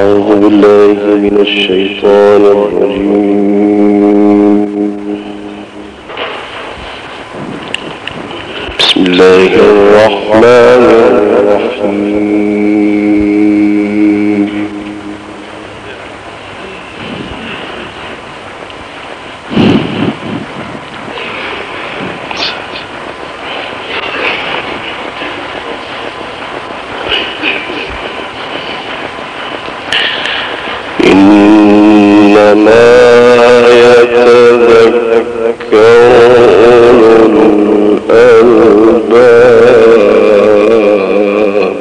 أعوذ بالله من الشيطان الرجيم. بسم الله الرحمن الرحيم. إنما يتذكر أولو الألباب.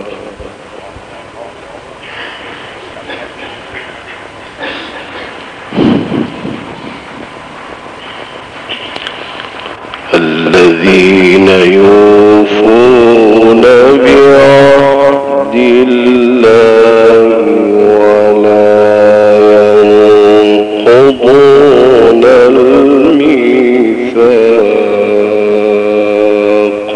الذين يوفون بعهد الله ولا ينقضون الميثاق.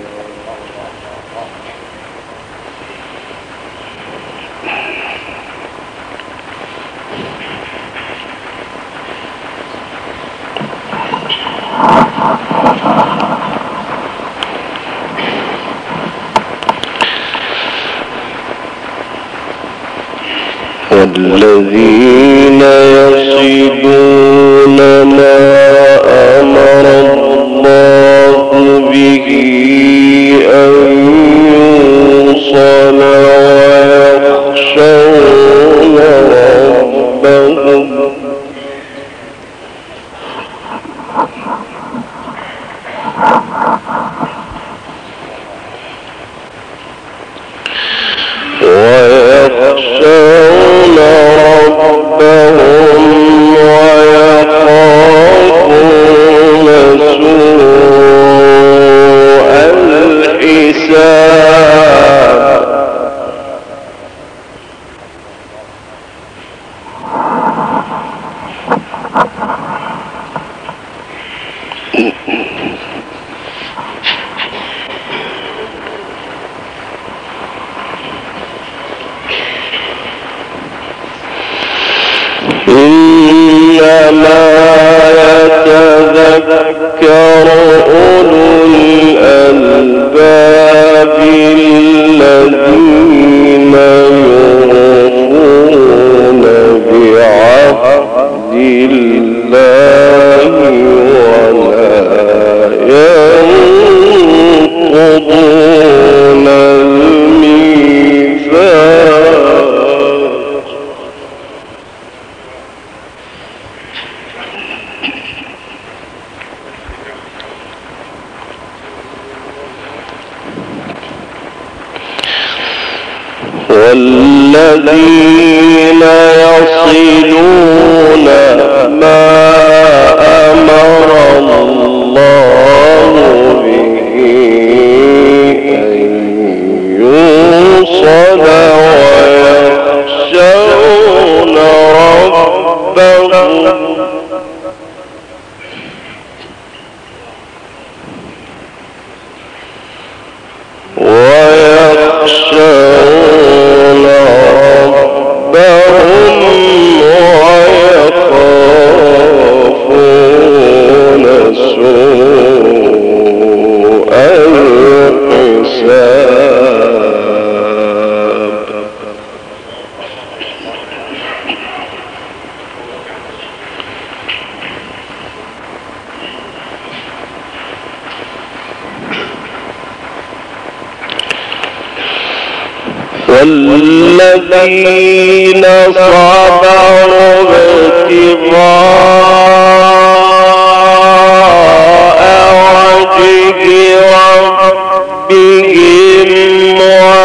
والذين يصلون ما أمر الله به أن يوصل ويخشون ربهم ويخافون سوء الحساب. إنما يتذكر أولو الألباب الذين يوفون بعهد الله ولا ينقضون الميثاق. والذين يصلون ما أمر الله به أن يوصل ويخشون ربهم ويخافون سوء الحساب. والذين صبروا ابتغاء وجه ربهم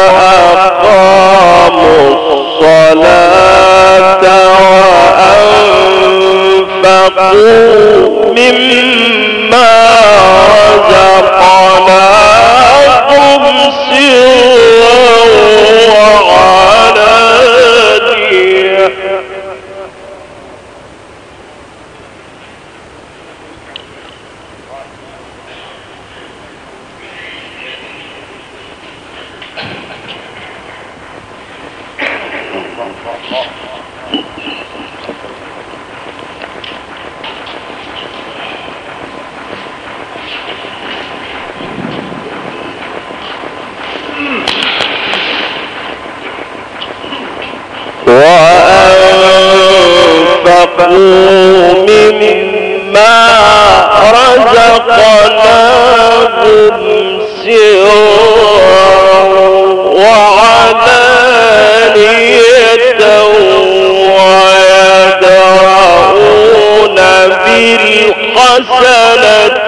وأقاموا الصلاة وأنفقوا مما رزقناهم سرا وعلانية وأنفقوا مما رزقناهم سرا وعلانية ويدرؤون بالحسنة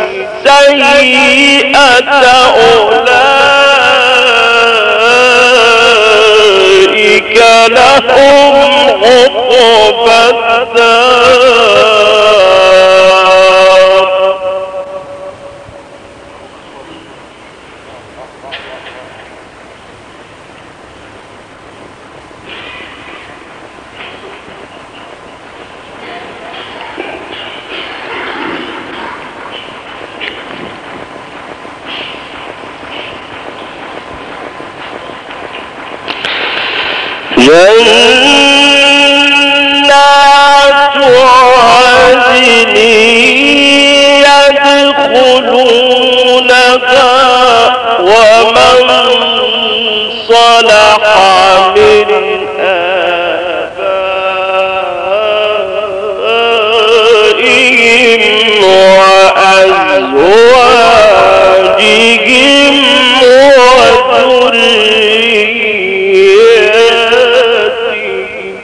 السيئة أولئك لهم عقبى الدار. جنات عدن يدخلونها ومن صلح من آبائهم وأزواجهم وذرياتهم.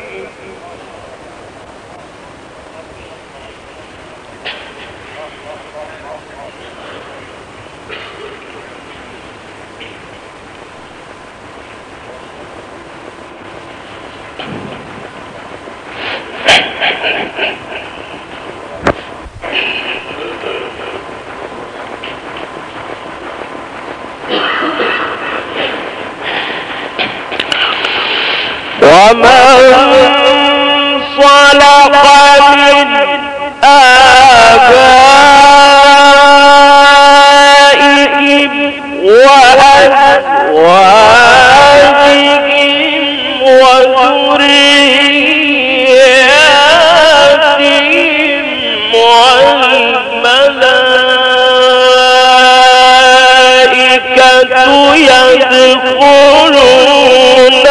ومن صلح من آبائهم وأزواجهم وذرياتهم والملائكة يدخلون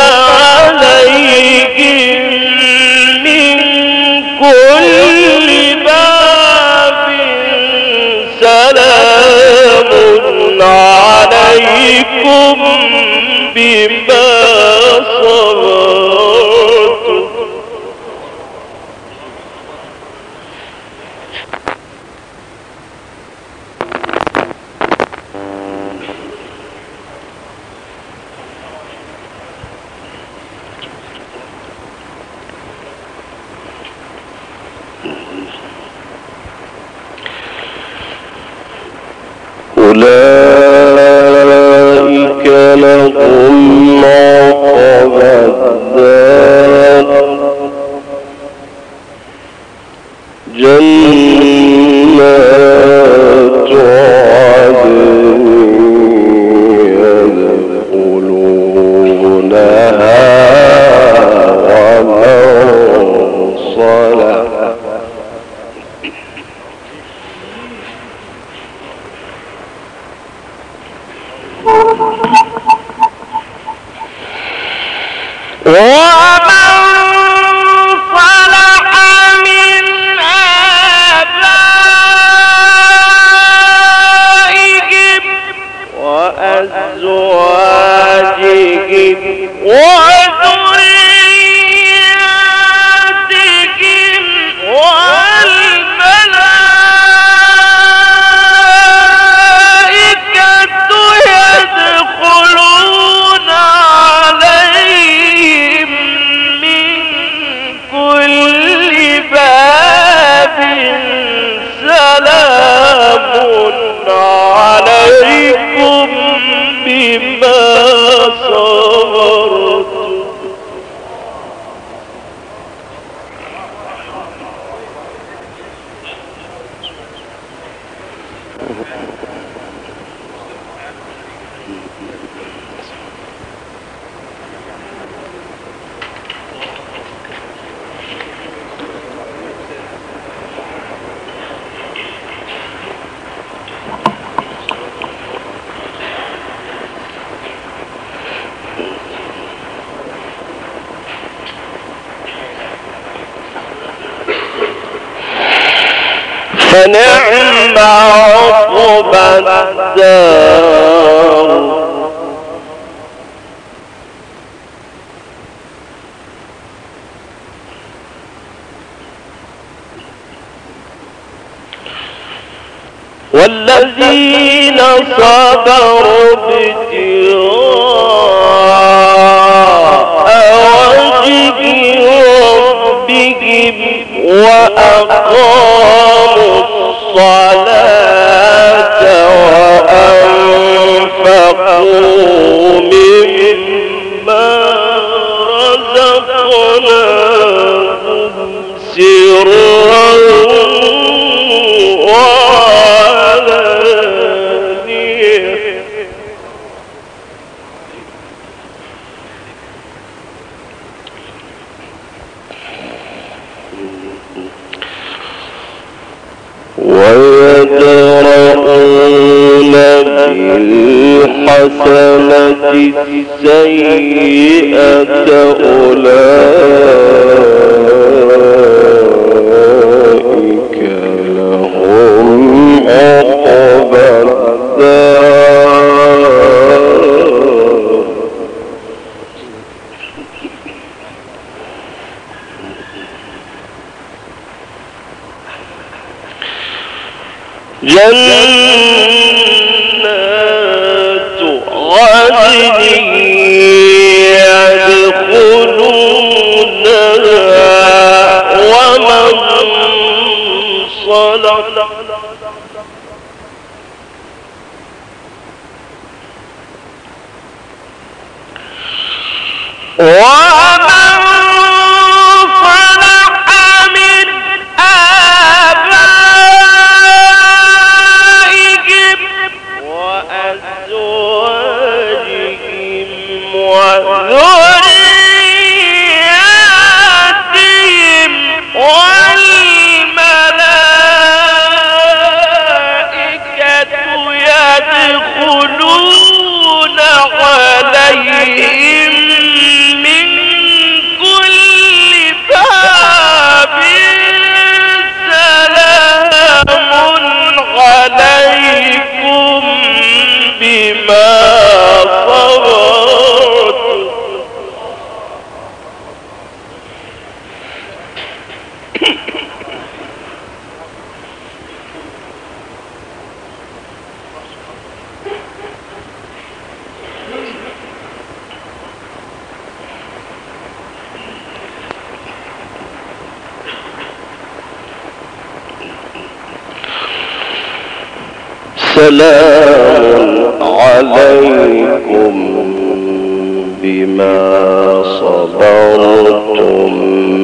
عليهم من كل باب سلام عليكم بما صبرتم. الدار والذين صبروا ابتغاء وجه ربهم وأقاموا الصلاة وأنفقوا مما رزقناهم سرا ويدرؤون بالحسنة السيئة أولئك لهم عقبى الدار جنات عدن يدخلونها ومن صلح وذرياتهم والملائكة يدخلون عليهم من كل باب سلام عليكم بما سلام عليكم بما صبرتم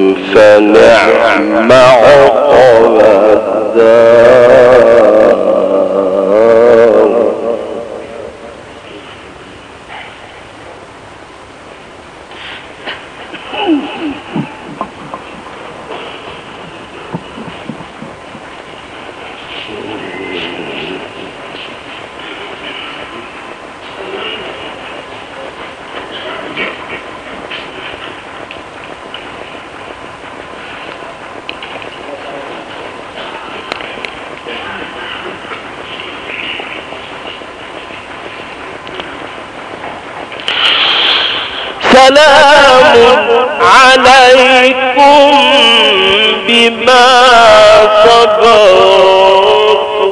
فنعم عقبى الدار سلام عليكم بما صبرتم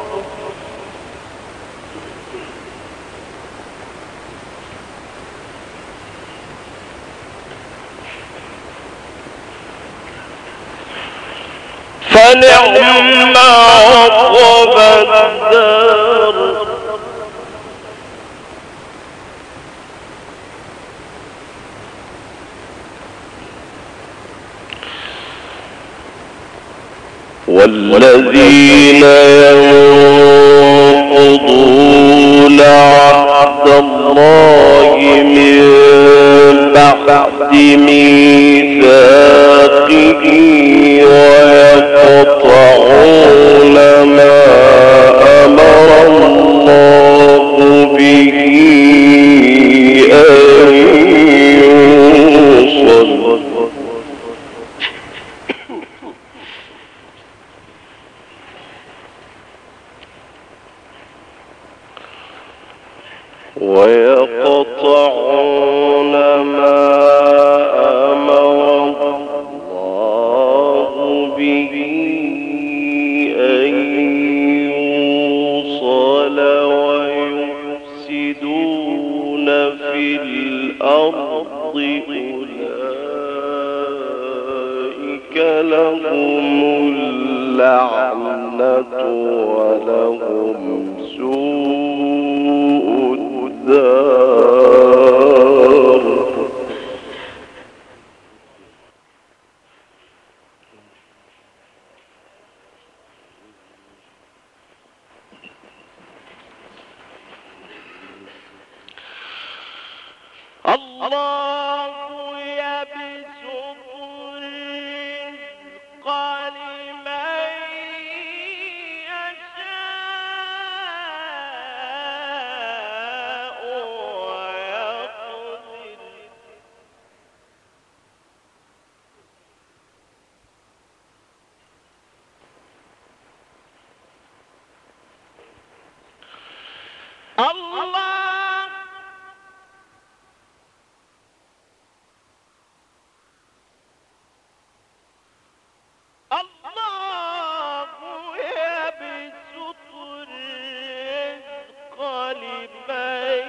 فنعم عقبى الدار والذين ينقضون عهد الله من بعد ميثاقه ويقطعون ما أمر الله به أن يوصل ويقطعون ما أمر الله به أن يوصل ويفسدون في الأرض أولئك لهم اللعنة ولهم سوء الدار. الله يبسط الرزق لمن يشاء ويقدر الله يبسط الرزق لمن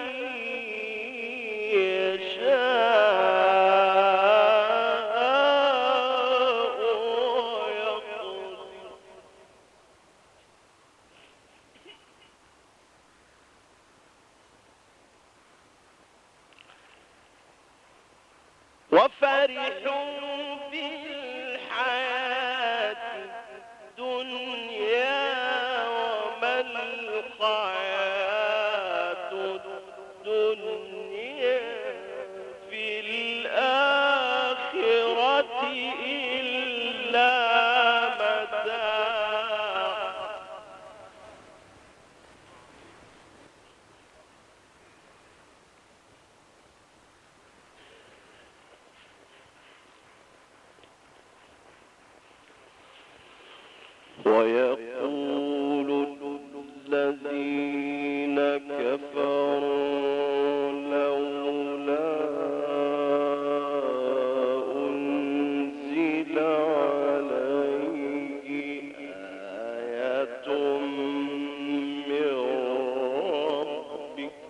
يشاء ويقدر وفرحوا بالحياة الدنيا وما الحياة الدنيا في الآخرة إلا متاع. ويقول الذين كفروا لولا أنزل عليه آية من ربه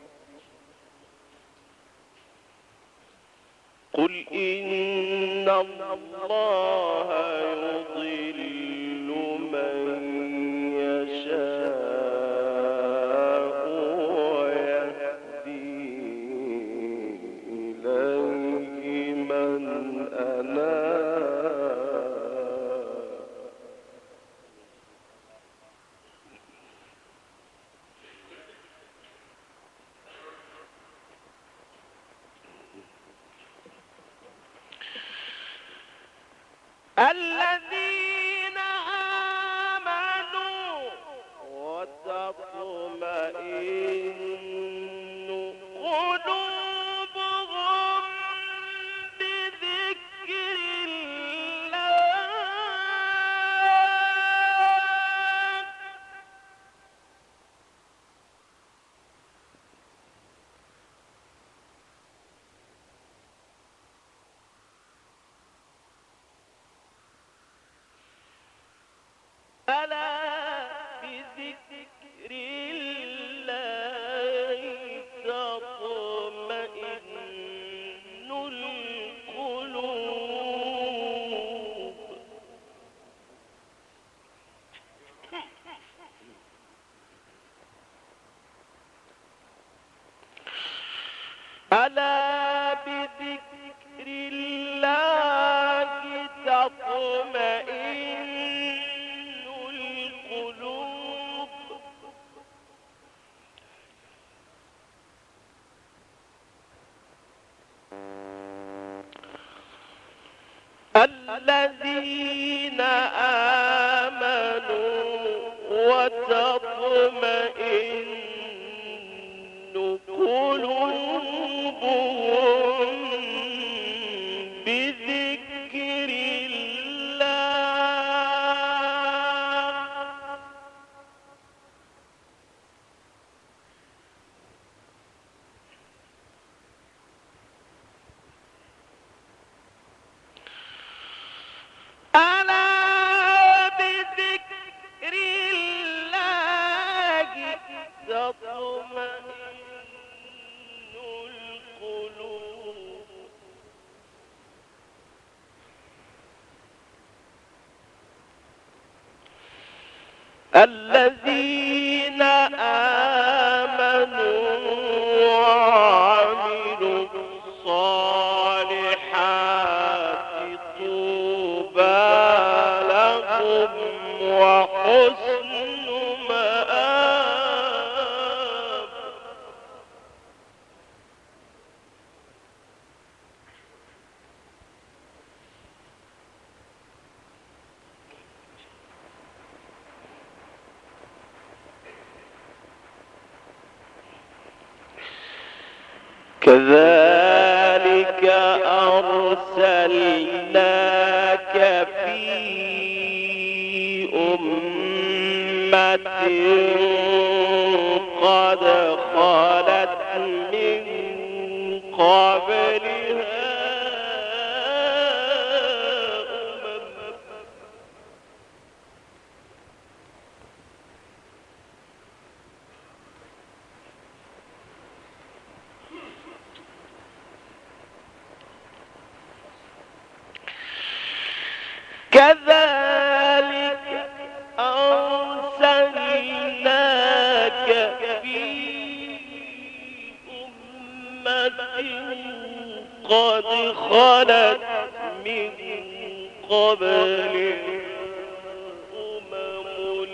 قل إن الله يضل من يشاء ويهدي إليه من أناب. الذين آمنوا وتطمئن قلوبهم بذكر الله ألا بذكر الله تطمئن القلوب. ألا بذكر الله تطمئن القلوب. الذين آمنوا وتطمئن قلوبهم بذكر الله. الذين آمنوا وعملوا الصالحات طوبى لهم وحسن مآب. كذلك أرسلناك في أمة قد خلت من قبلها كذلك أرسلناك في أمة قد خلت من قبلها أمم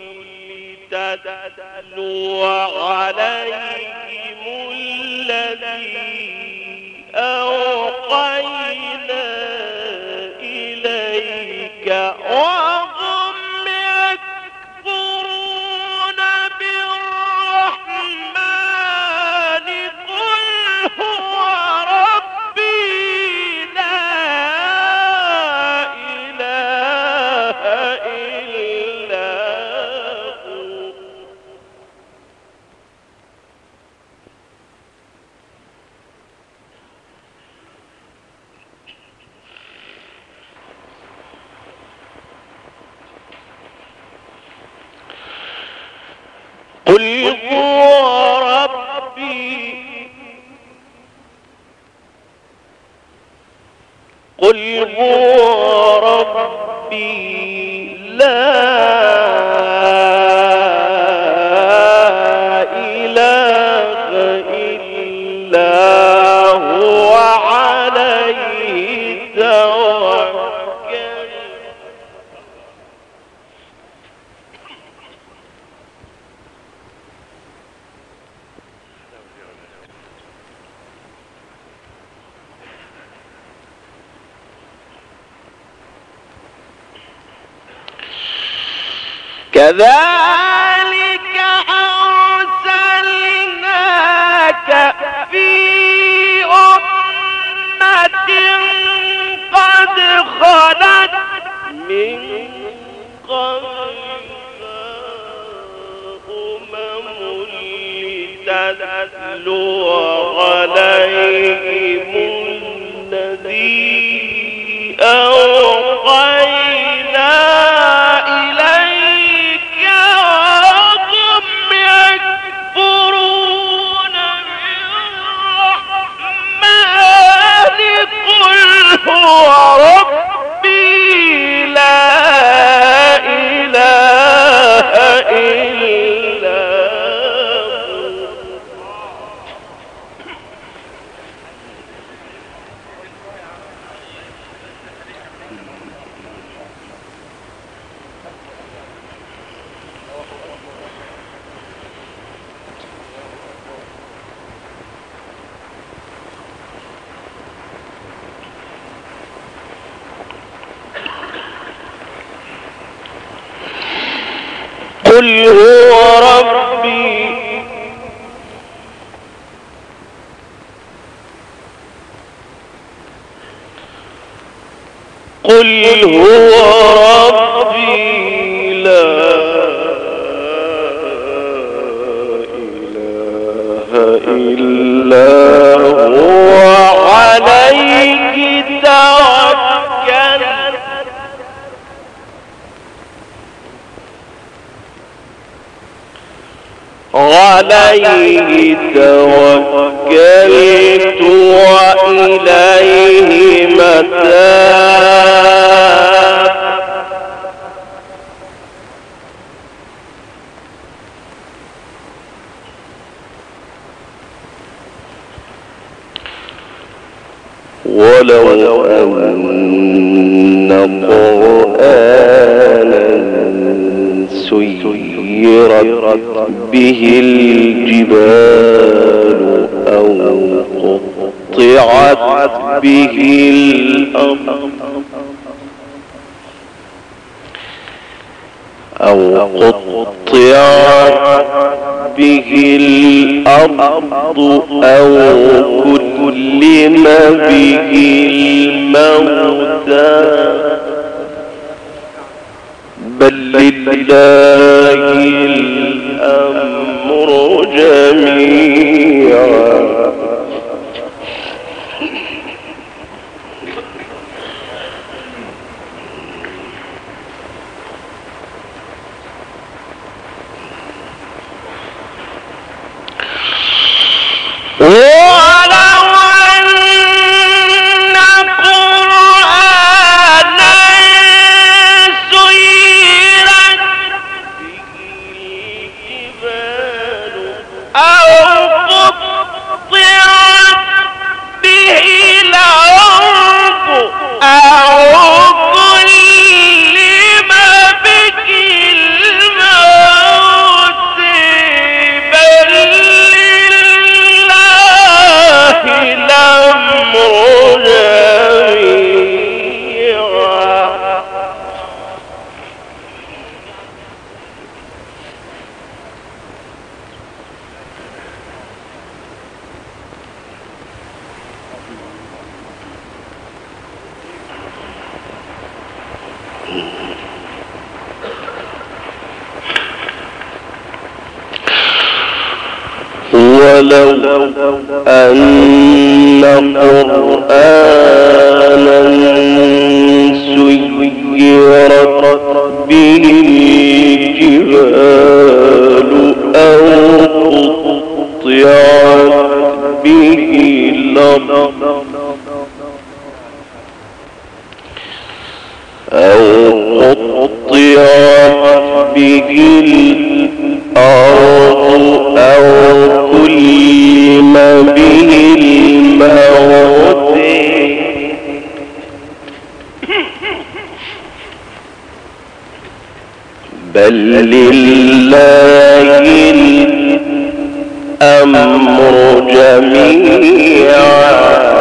لتتلو عليهم الذي أوحينا إليك وهم يكفرون بالرحمن قل هو ربي لا إله إلا هو. قل هو ربي قل هو ربي لا إله إلا هو عليه توكل. كذلك أرسلناك في أمة قد خلت من قبلها أمم لتتلو عليهم الذي أوحينا إليك وهم يكفرون بالرحمن قل هو ربي لا إله إلا هو. قل هو ربي قل هو ربي لا إله إلا هو عليه توكل. عليه توكلت وإليه متاب. أن قرآنا سيرت به الجبال أو قطعت به الأرض أو كلم به الموتى بل لله الأمر جميعا ولو أن قرآنا سيرت به الجبال أو قطعت به الأرض أو قطعت به الأرض أو كلم به الموت بل لله الأمر جميعا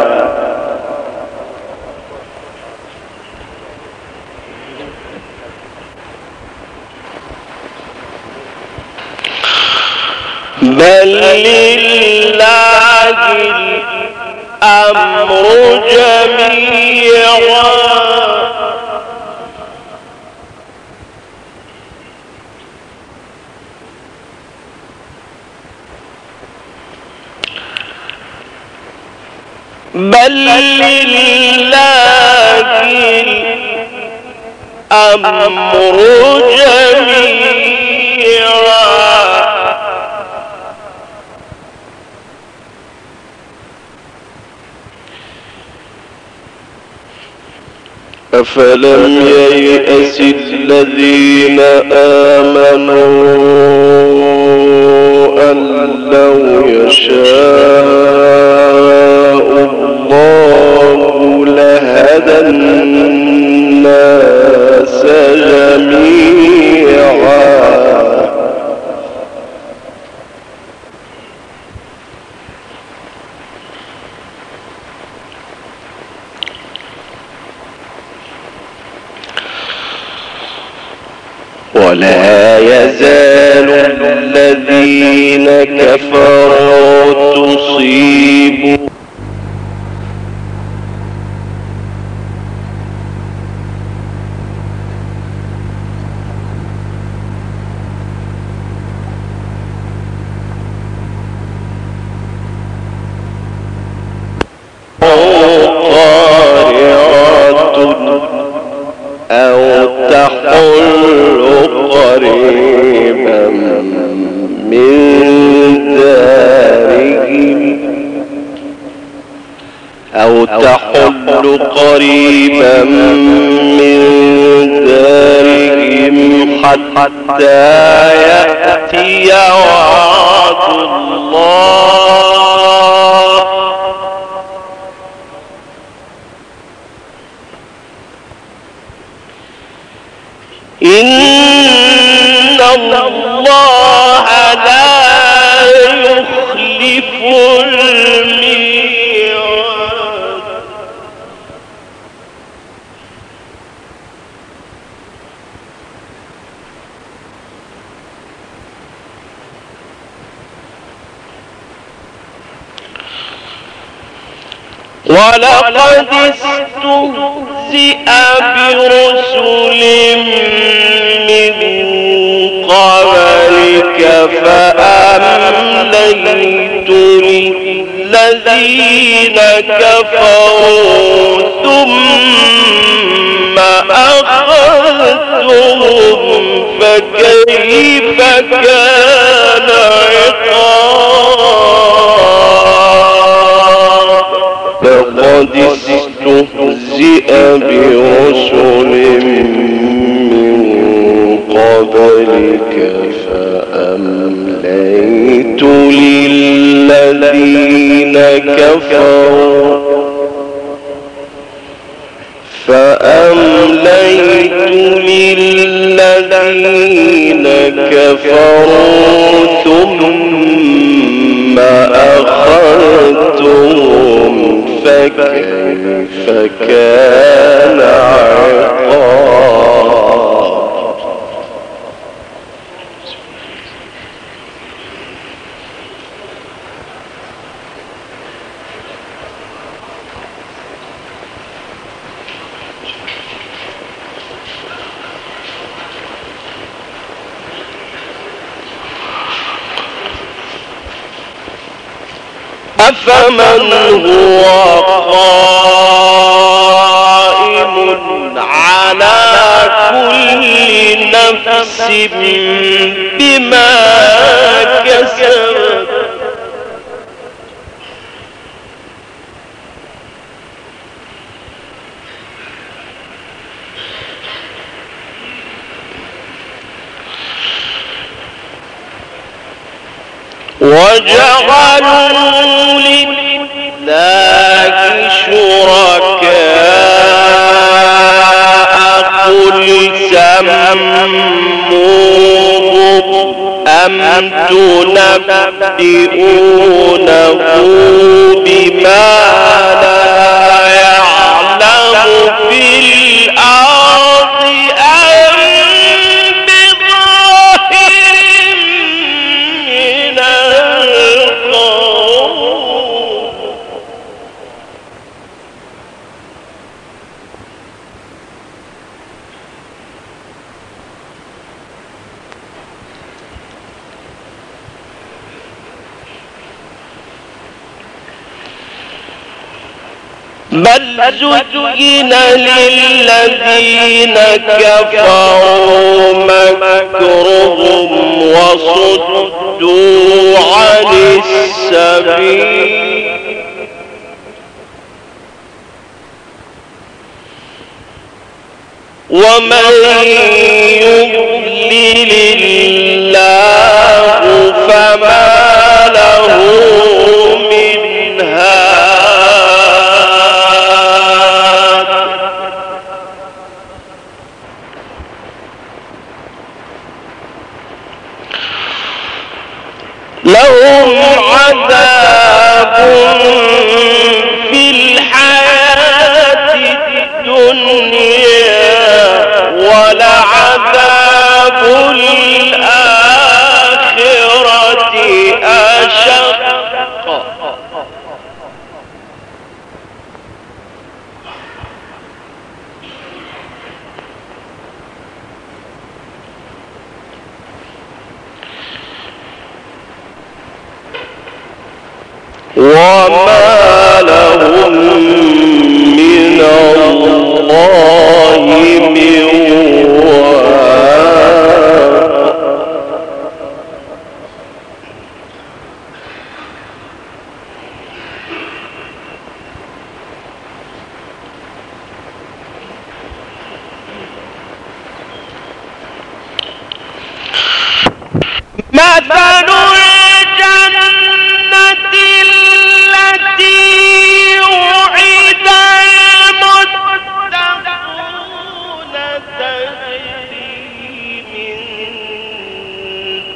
بل لله الأمر جميعا بل لله الأمر جميعا أفلم ييأس الذين آمنوا أن لو يشاء الله لهدى الناس جميعا ولا يزال الذين كفروا تصيبهم أو تحل قريبا من دارهم أو تحل قريبا من دارهم حتى يأتي وعد الله إن الله لا يخلف الميعاد. ولقد استهزئ برسل من قبلك فأمليت للذين كفروا ثم أخذتهم فكيف كان عقاب. لقد استهزئ برسل من قبلك فأمليت للذين كفروا ثم أخذتهم فكيف كان عقاب. أفمن هو قائم على كل نفس بما كسبت وجعلوا لله شركاء قل سموهم أم تنبئونه بما لا يعلم في الأرض أم بظاهر من القول. بل زين للذين كفروا مكرهم وصدوا عن السبيل ومن يضلل الله فما له من هاد. لهم عذاب في الحياة الدنيا ولعذاب الآخرة أشق. وما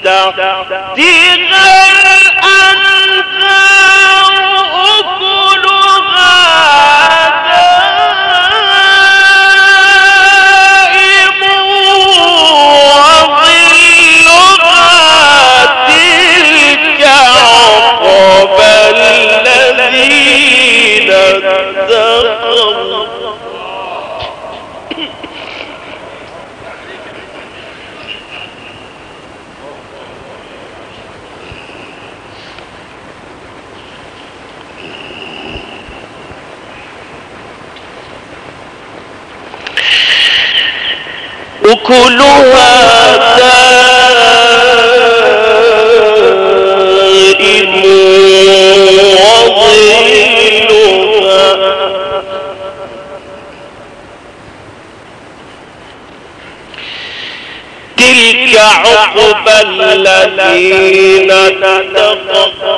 تحتها الأنهار أكلها دائم وظلها تلك عقبى الذين اتقوا أكلها دائم وظلها تلك عقبى الذين اتقوا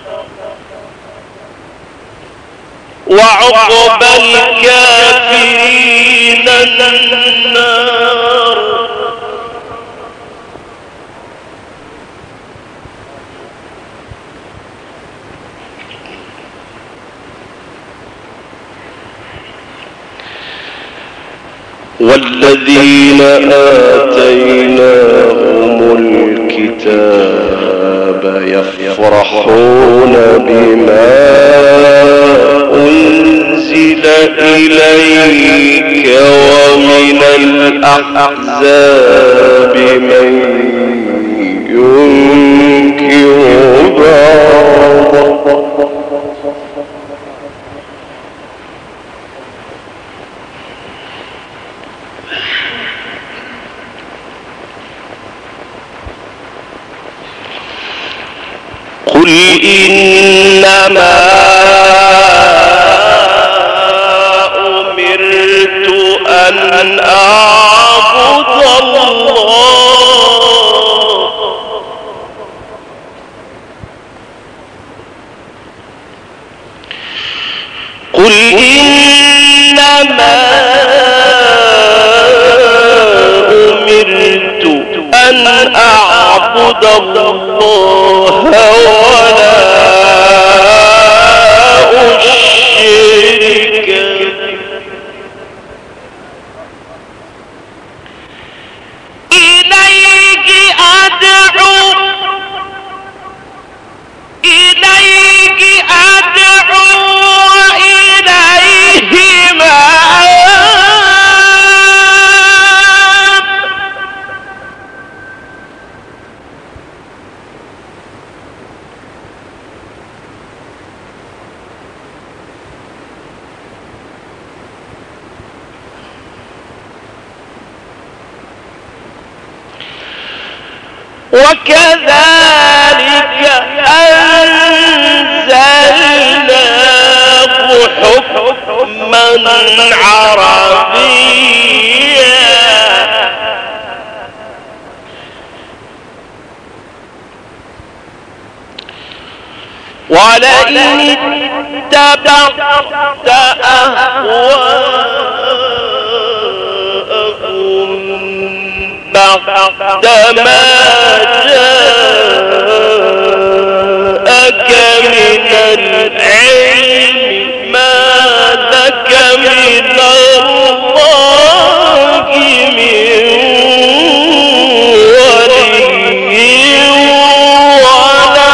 وعقبى الكافرين النار. والذين آتيناهم الكتاب يفرحون بما أنزل إليك ومن الأحزاب من ينكر بعضه قل إنما أمرت أن أعبد الله قل إنما أمرت أن أعبد الله ولا أشرك إليه أدعو وإليه مآب. وكذلك أنزلناه حكما عربيا ولئن اتبعت أهواءهم بعد ما جاءك من العلم ما لك من الله من ولي ولا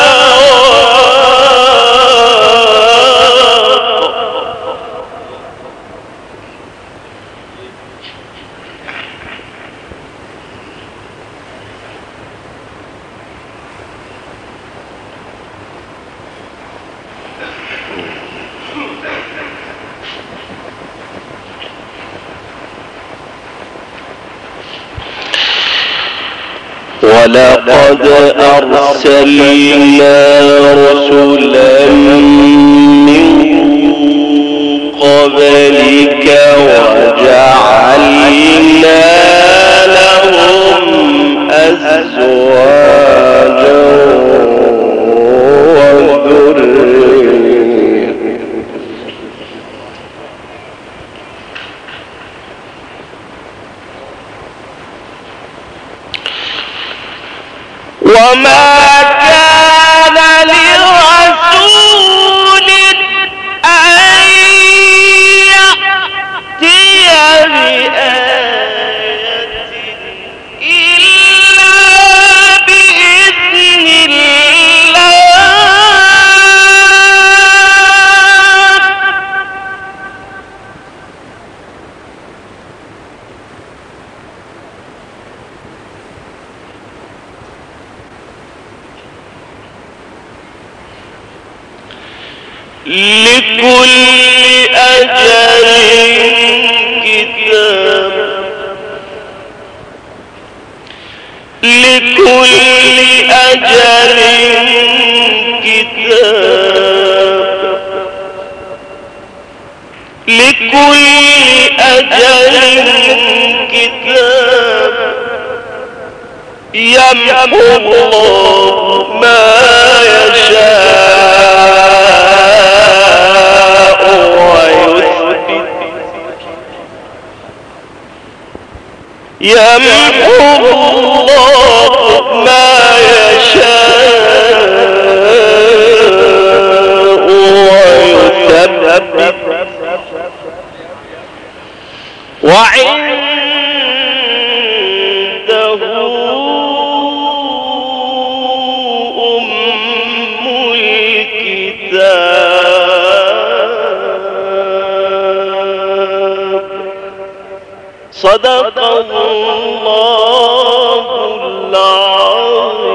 ولقد أرسلنا رسلا من قبلك وجعلنا لهم أزواجا وذرية وما كان لرسول أن يأتي بآية إلا بإذن الله لكل أجل كتاب لكل أجل كتاب لكل أجل كتاب يمحو الله ما يشاء ويثبت يمحو الله ما يشاء ويثبت وعنده أم الكتاب صدق الله العظيم.